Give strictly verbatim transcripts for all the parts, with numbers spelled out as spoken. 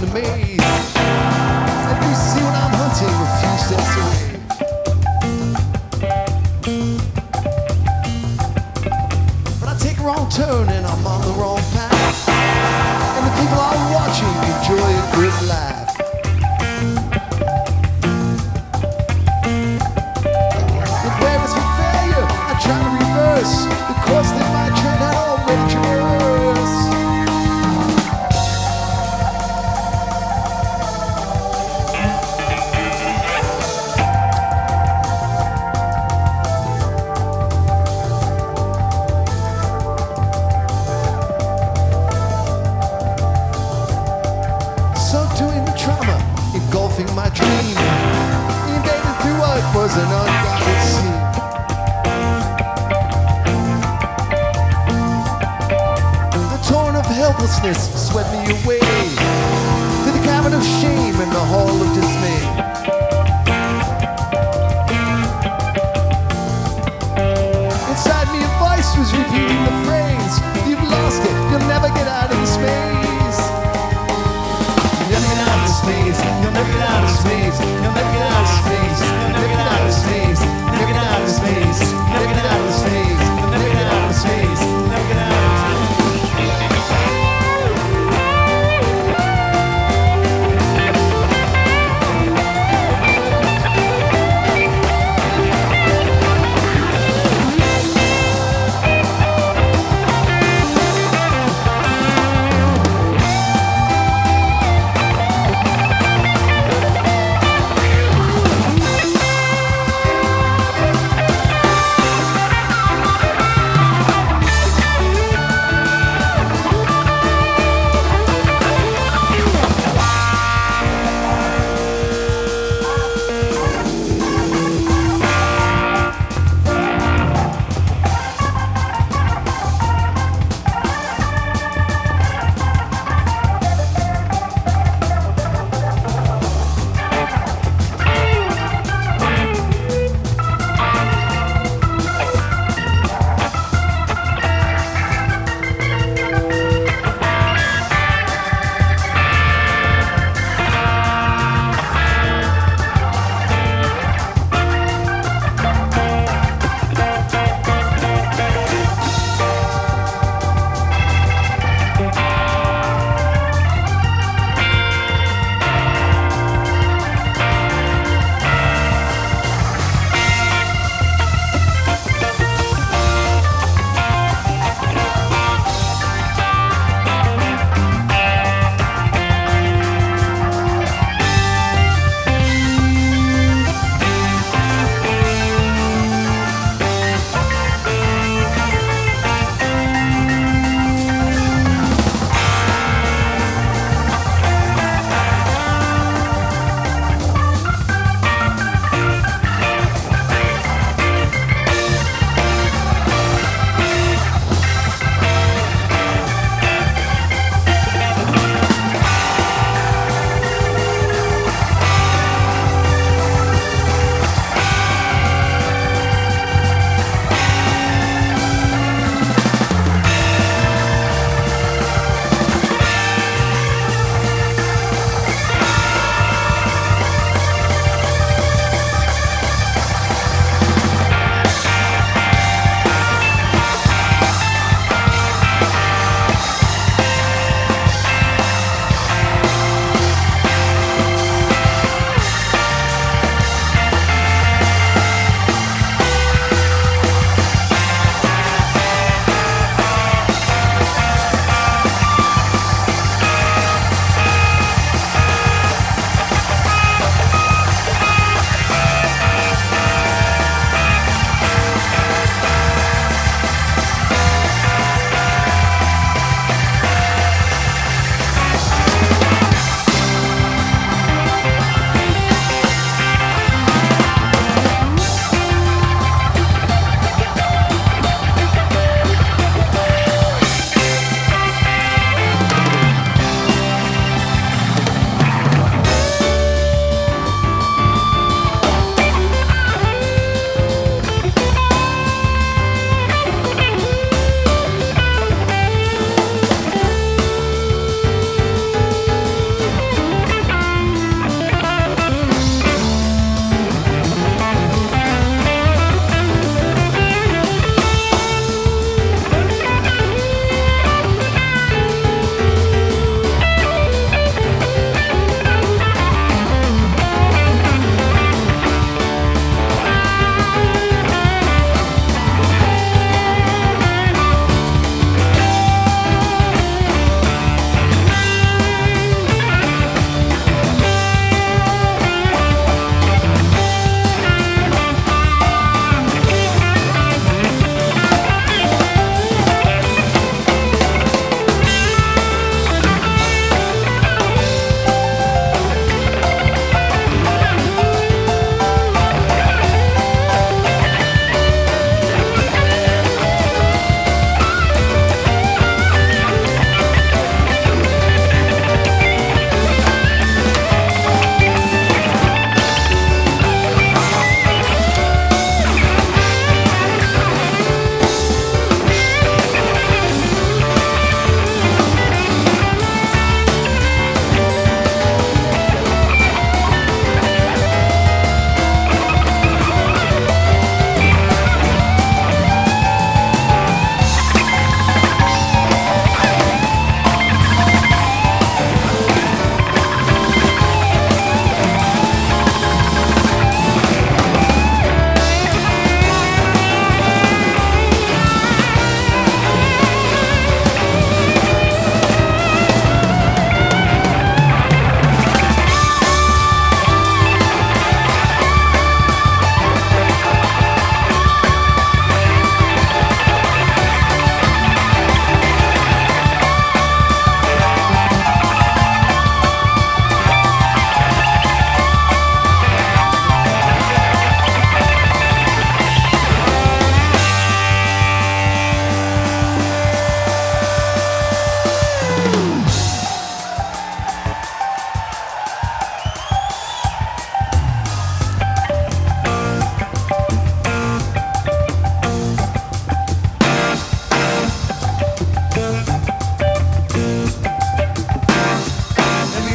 maze. And you see what I'm hunting a few steps away. But I take a wrong turn and I'm on the wrong path. And the people are watching enjoy a good laugh. But where is for failure? I try to reverse the course that my train had already traversed. Subduing the trauma, engulfing my dream, invaded through what was an unguided sea. The torrent of helplessness swept me away to the cavern of shame and the hall of dismay. Inside me a voice was repeating the phrase, "You've lost it, you'll never get out of this maze. You'll never get out of this maze, you'll never get out of this maze, you'll never get out of this maze, you'll never get out of this maze, never get out of this maze, never get out of this maze, you'll never get out of this maze, never get out of this maze."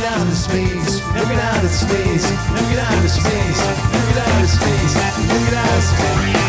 get out into space, never get out into space, never get out into space, never get out into space, never get out into space.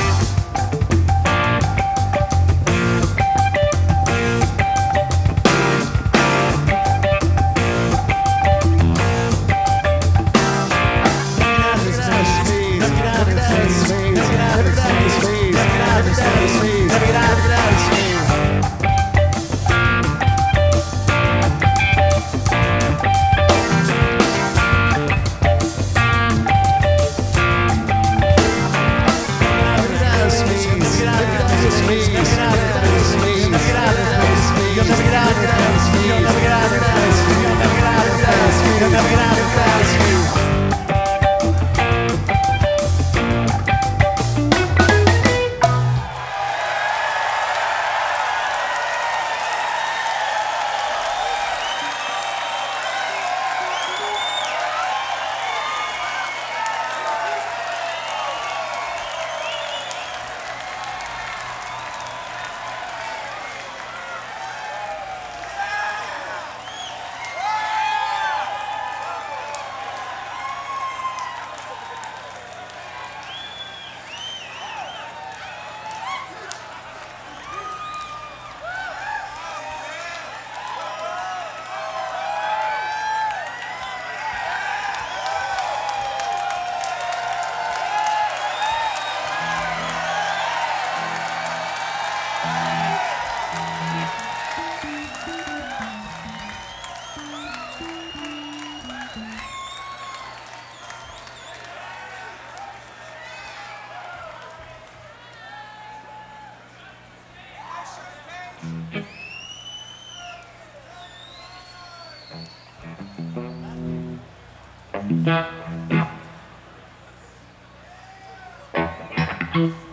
Thank you.